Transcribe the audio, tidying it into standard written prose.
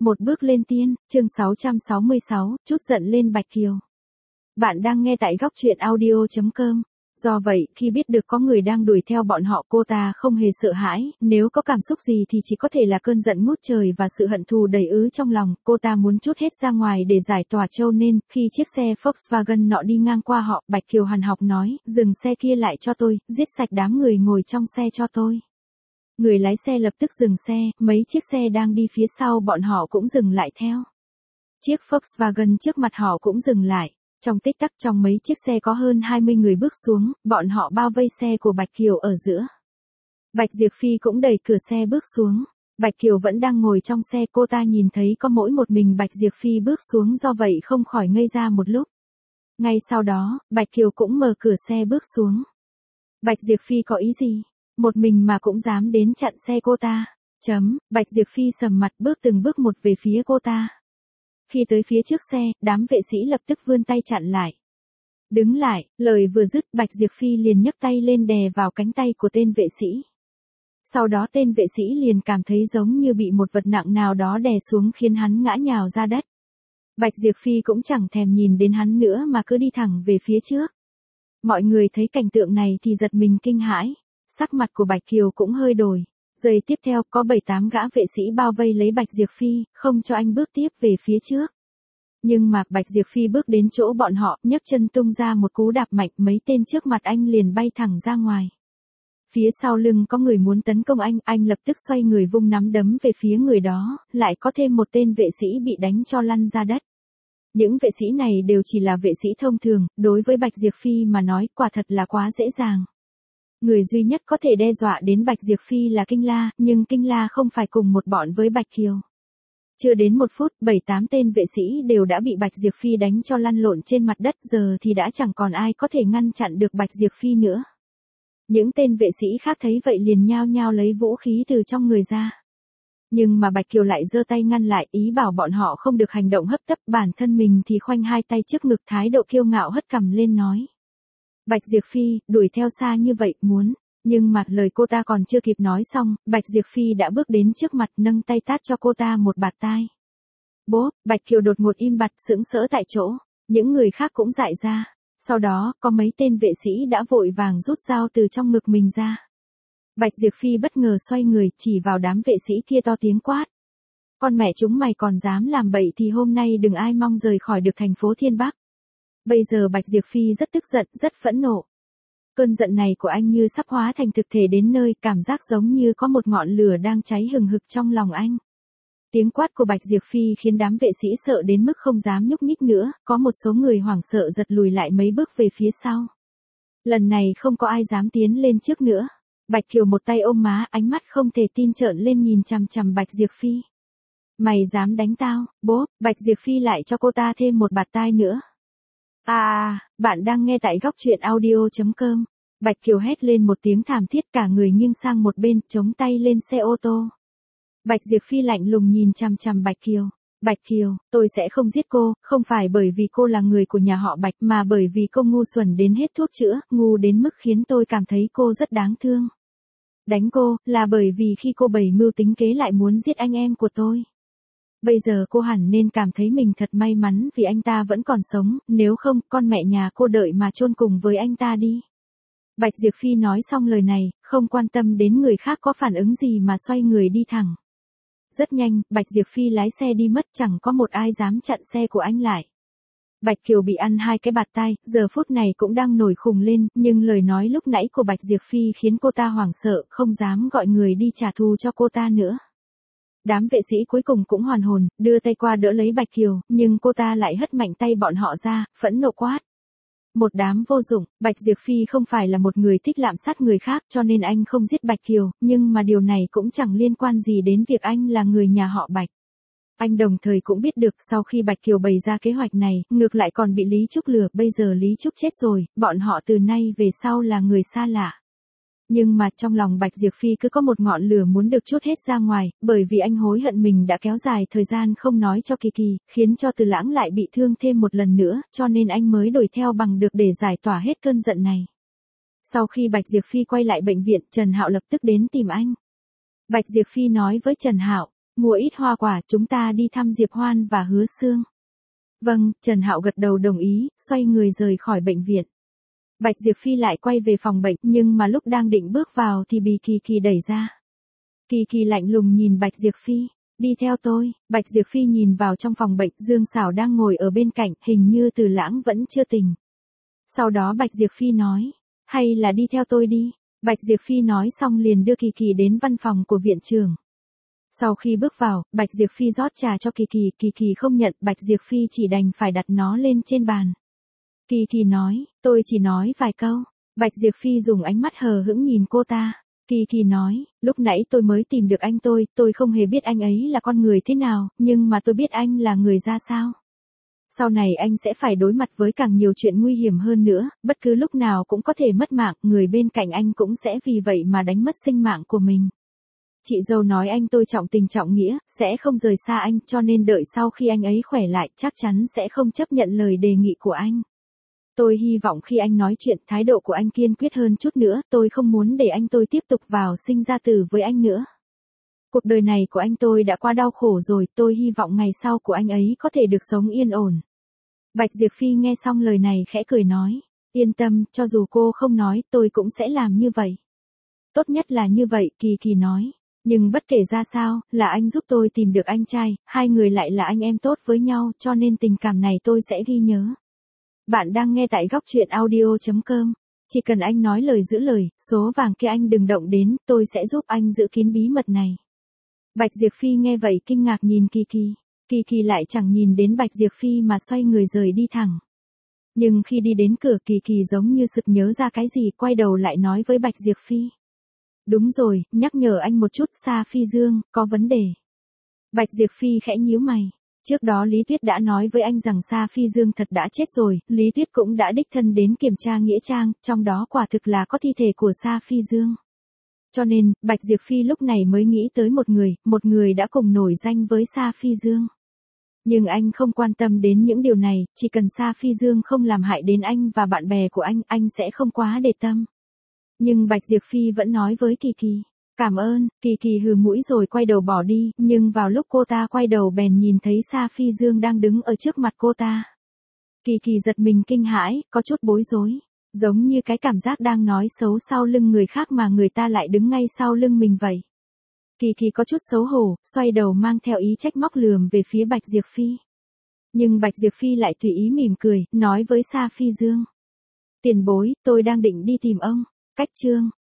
Một bước lên tiên, chương 666, chút giận lên Bạch Kiều. Bạn đang nghe tại góc truyện audio.com. Do vậy, khi biết được có người đang đuổi theo bọn họ, cô ta không hề sợ hãi, nếu có cảm xúc gì thì chỉ có thể là cơn giận ngút trời và sự hận thù đầy ứ trong lòng, cô ta muốn trút hết ra ngoài để giải tỏa cho nên, khi chiếc xe Volkswagen nọ đi ngang qua họ, Bạch Kiều hằn học nói, dừng xe kia lại cho tôi, giết sạch đám người ngồi trong xe cho tôi. Người lái xe lập tức dừng xe, mấy chiếc xe đang đi phía sau bọn họ cũng dừng lại theo. Chiếc Volkswagen trước mặt họ cũng dừng lại. Trong tích tắc trong mấy chiếc xe có hơn 20 người bước xuống, bọn họ bao vây xe của Bạch Kiều ở giữa. Bạch Diệp Phi cũng đẩy cửa xe bước xuống. Bạch Kiều vẫn đang ngồi trong xe, cô ta nhìn thấy có mỗi một mình Bạch Diệp Phi bước xuống, do vậy không khỏi ngây ra một lúc. Ngay sau đó, Bạch Kiều cũng mở cửa xe bước xuống. Bạch Diệp Phi có ý gì? Một mình mà cũng dám đến chặn xe cô ta. Bạch Diệp Phi sầm mặt bước từng bước một về phía cô ta. Khi tới phía trước xe, đám vệ sĩ lập tức vươn tay chặn lại. Đứng lại, lời vừa dứt Bạch Diệp Phi liền nhấc tay lên đè vào cánh tay của tên vệ sĩ. Sau đó tên vệ sĩ liền cảm thấy giống như bị một vật nặng nào đó đè xuống khiến hắn ngã nhào ra đất. Bạch Diệp Phi cũng chẳng thèm nhìn đến hắn nữa mà cứ đi thẳng về phía trước. Mọi người thấy cảnh tượng này thì giật mình kinh hãi. Sắc mặt của Bạch Kiều cũng hơi đổi. Giây tiếp theo có 7-8 gã vệ sĩ bao vây lấy Bạch Diệp Phi, không cho anh bước tiếp về phía trước. Nhưng mà Bạch Diệp Phi bước đến chỗ bọn họ, nhấc chân tung ra một cú đạp mạnh, mấy tên trước mặt anh liền bay thẳng ra ngoài. Phía sau lưng có người muốn tấn công anh lập tức xoay người vung nắm đấm về phía người đó, lại có thêm một tên vệ sĩ bị đánh cho lăn ra đất. Những vệ sĩ này đều chỉ là vệ sĩ thông thường, đối với Bạch Diệp Phi mà nói quả thật là quá dễ dàng. Người duy nhất có thể đe dọa đến Bạch Diệp Phi là Kinh La, nhưng Kinh La không phải cùng một bọn với Bạch Kiều. Chưa đến 1 phút, 7-8 tên vệ sĩ đều đã bị Bạch Diệp Phi đánh cho lăn lộn trên mặt đất, giờ thì đã chẳng còn ai có thể ngăn chặn được Bạch Diệp Phi nữa. Những tên vệ sĩ khác thấy vậy liền nhao nhao lấy vũ khí từ trong người ra. Nhưng mà Bạch Kiều lại giơ tay ngăn lại, ý bảo bọn họ không được hành động hấp tấp, bản thân mình thì khoanh hai tay trước ngực, thái độ kiêu ngạo hất cằm lên nói. Bạch Diệp Phi, đuổi theo xa như vậy, muốn. Nhưng mà lời cô ta còn chưa kịp nói xong, Bạch Diệp Phi đã bước đến trước mặt nâng tay tát cho cô ta một bạt tai. Bố, Bạch Kiều đột ngột im bặt sững sỡ tại chỗ, những người khác cũng dại ra. Sau đó, có mấy tên vệ sĩ đã vội vàng rút dao từ trong ngực mình ra. Bạch Diệp Phi bất ngờ xoay người chỉ vào đám vệ sĩ kia to tiếng quát. Con mẹ chúng mày còn dám làm bậy thì hôm nay đừng ai mong rời khỏi được thành phố Thiên Bắc. Bây giờ Bạch Diệp Phi rất tức giận, rất phẫn nộ. Cơn giận này của anh như sắp hóa thành thực thể đến nơi, cảm giác giống như có một ngọn lửa đang cháy hừng hực trong lòng anh. Tiếng quát của Bạch Diệp Phi khiến đám vệ sĩ sợ đến mức không dám nhúc nhích nữa, có một số người hoảng sợ giật lùi lại mấy bước về phía sau. Lần này không có ai dám tiến lên trước nữa. Bạch Kiều một tay ôm má, ánh mắt không thể tin trợn lên nhìn chằm chằm Bạch Diệp Phi. Mày dám đánh tao, bố, Bạch Diệp Phi lại cho cô ta thêm một bạt tai nữa. Bạn đang nghe tại góc truyện audio.com. Bạch Kiều hét lên một tiếng thảm thiết, cả người nghiêng sang một bên, chống tay lên xe ô tô. Bạch Diệp Phi lạnh lùng nhìn chằm chằm Bạch Kiều. Bạch Kiều, tôi sẽ không giết cô, không phải bởi vì cô là người của nhà họ Bạch mà bởi vì cô ngu xuẩn đến hết thuốc chữa, ngu đến mức khiến tôi cảm thấy cô rất đáng thương. Đánh cô, là bởi vì khi cô bày mưu tính kế lại muốn giết anh em của tôi. Bây giờ cô hẳn nên cảm thấy mình thật may mắn vì anh ta vẫn còn sống, nếu không, con mẹ nhà cô đợi mà chôn cùng với anh ta đi. Bạch Diệp Phi nói xong lời này, không quan tâm đến người khác có phản ứng gì mà xoay người đi thẳng. Rất nhanh, Bạch Diệp Phi lái xe đi mất, chẳng có một ai dám chặn xe của anh lại. Bạch Kiều bị ăn 2 cái bạt tai, giờ phút này cũng đang nổi khùng lên, nhưng lời nói lúc nãy của Bạch Diệp Phi khiến cô ta hoảng sợ, không dám gọi người đi trả thù cho cô ta nữa. Đám vệ sĩ cuối cùng cũng hoàn hồn, đưa tay qua đỡ lấy Bạch Kiều, nhưng cô ta lại hất mạnh tay bọn họ ra, phẫn nộ quát. Một đám vô dụng, Bạch Diệp Phi không phải là một người thích lạm sát người khác cho nên anh không giết Bạch Kiều, nhưng mà điều này cũng chẳng liên quan gì đến việc anh là người nhà họ Bạch. Anh đồng thời cũng biết được sau khi Bạch Kiều bày ra kế hoạch này, ngược lại còn bị Lý Trúc lừa, bây giờ Lý Trúc chết rồi, bọn họ từ nay về sau là người xa lạ. Nhưng mà trong lòng Bạch Diệp Phi cứ có một ngọn lửa muốn được trút hết ra ngoài, bởi vì anh hối hận mình đã kéo dài thời gian không nói cho Kỳ Kỳ, khiến cho Từ Lãng lại bị thương thêm một lần nữa, cho nên anh mới đuổi theo bằng được để giải tỏa hết cơn giận này. Sau khi Bạch Diệp Phi quay lại bệnh viện, Trần Hạo lập tức đến tìm anh. Bạch Diệp Phi nói với Trần Hạo, Mua ít hoa quả, chúng ta đi thăm Diệp Hoan và Hứa Xương. Vâng, Trần Hạo gật đầu đồng ý, xoay người rời khỏi bệnh viện. Bạch Diệp Phi lại quay về phòng bệnh, nhưng mà lúc đang định bước vào thì bị Kỳ Kỳ đẩy ra. Kỳ Kỳ lạnh lùng nhìn Bạch Diệp Phi, đi theo tôi. Bạch Diệp Phi nhìn vào trong phòng bệnh, Dương Sảo đang ngồi ở bên cạnh, hình như Từ Lãng vẫn chưa tỉnh. Sau đó Bạch Diệp Phi nói, hay là đi theo tôi đi. Bạch Diệp Phi nói xong liền đưa Kỳ Kỳ đến văn phòng của viện trưởng. Sau khi bước vào, Bạch Diệp Phi rót trà cho Kỳ Kỳ, Kỳ Kỳ không nhận, Bạch Diệp Phi chỉ đành phải đặt nó lên trên bàn. Kỳ Kỳ nói, tôi chỉ nói vài câu. Bạch Diệp Phi dùng ánh mắt hờ hững nhìn cô ta. Kỳ Kỳ nói, lúc nãy tôi mới tìm được anh tôi không hề biết anh ấy là con người thế nào, nhưng mà tôi biết anh là người ra sao. Sau này anh sẽ phải đối mặt với càng nhiều chuyện nguy hiểm hơn nữa, bất cứ lúc nào cũng có thể mất mạng, người bên cạnh anh cũng sẽ vì vậy mà đánh mất sinh mạng của mình. Chị dâu nói anh tôi trọng tình trọng nghĩa, sẽ không rời xa anh, cho nên đợi sau khi anh ấy khỏe lại, chắc chắn sẽ không chấp nhận lời đề nghị của anh. Tôi hy vọng khi anh nói chuyện, thái độ của anh kiên quyết hơn chút nữa, tôi không muốn để anh tôi tiếp tục vào sinh ra tử với anh nữa. Cuộc đời này của anh tôi đã quá đau khổ rồi, tôi hy vọng ngày sau của anh ấy có thể được sống yên ổn. Bạch Diệp Phi nghe xong lời này khẽ cười nói, yên tâm, cho dù cô không nói, tôi cũng sẽ làm như vậy. Tốt nhất là như vậy, Kỳ Kỳ nói. Nhưng bất kể ra sao, là anh giúp tôi tìm được anh trai, hai người lại là anh em tốt với nhau, cho nên tình cảm này tôi sẽ ghi nhớ. Bạn đang nghe tại góc truyện audio.com. Chỉ cần anh nói lời giữ lời, số vàng kia anh đừng động đến, tôi sẽ giúp anh giữ kín bí mật này. Bạch Diệp Phi nghe vậy kinh ngạc nhìn Kỳ Kỳ. Kỳ Kỳ lại chẳng nhìn đến Bạch Diệp Phi mà xoay người rời đi thẳng. Nhưng khi đi đến cửa, Kỳ Kỳ giống như sực nhớ ra cái gì, quay đầu lại nói với Bạch Diệp Phi. Đúng rồi, nhắc nhở anh một chút, Sa Phi Dương, có vấn đề. Bạch Diệp Phi khẽ nhíu mày. Trước đó Lý Tuyết đã nói với anh rằng Sa Phi Dương thật đã chết rồi, Lý Tuyết cũng đã đích thân đến kiểm tra nghĩa trang, trong đó quả thực là có thi thể của Sa Phi Dương. Cho nên, Bạch Diệp Phi lúc này mới nghĩ tới một người đã cùng nổi danh với Sa Phi Dương. Nhưng anh không quan tâm đến những điều này, chỉ cần Sa Phi Dương không làm hại đến anh và bạn bè của anh sẽ không quá để tâm. Nhưng Bạch Diệp Phi vẫn nói với Kỳ Kỳ, cảm ơn. Kỳ Kỳ hừ mũi rồi quay đầu bỏ đi, nhưng vào lúc cô ta quay đầu bèn nhìn thấy Sa Phi Dương đang đứng ở trước mặt cô ta. Kỳ Kỳ giật mình kinh hãi, có chút bối rối, giống như cái cảm giác đang nói xấu sau lưng người khác mà người ta lại đứng ngay sau lưng mình vậy. Kỳ Kỳ có chút xấu hổ, xoay đầu mang theo ý trách móc lườm về phía Bạch Diệp Phi. Nhưng Bạch Diệp Phi lại tùy ý mỉm cười, nói với Sa Phi Dương. Tiền bối, tôi đang định đi tìm ông. Cách chương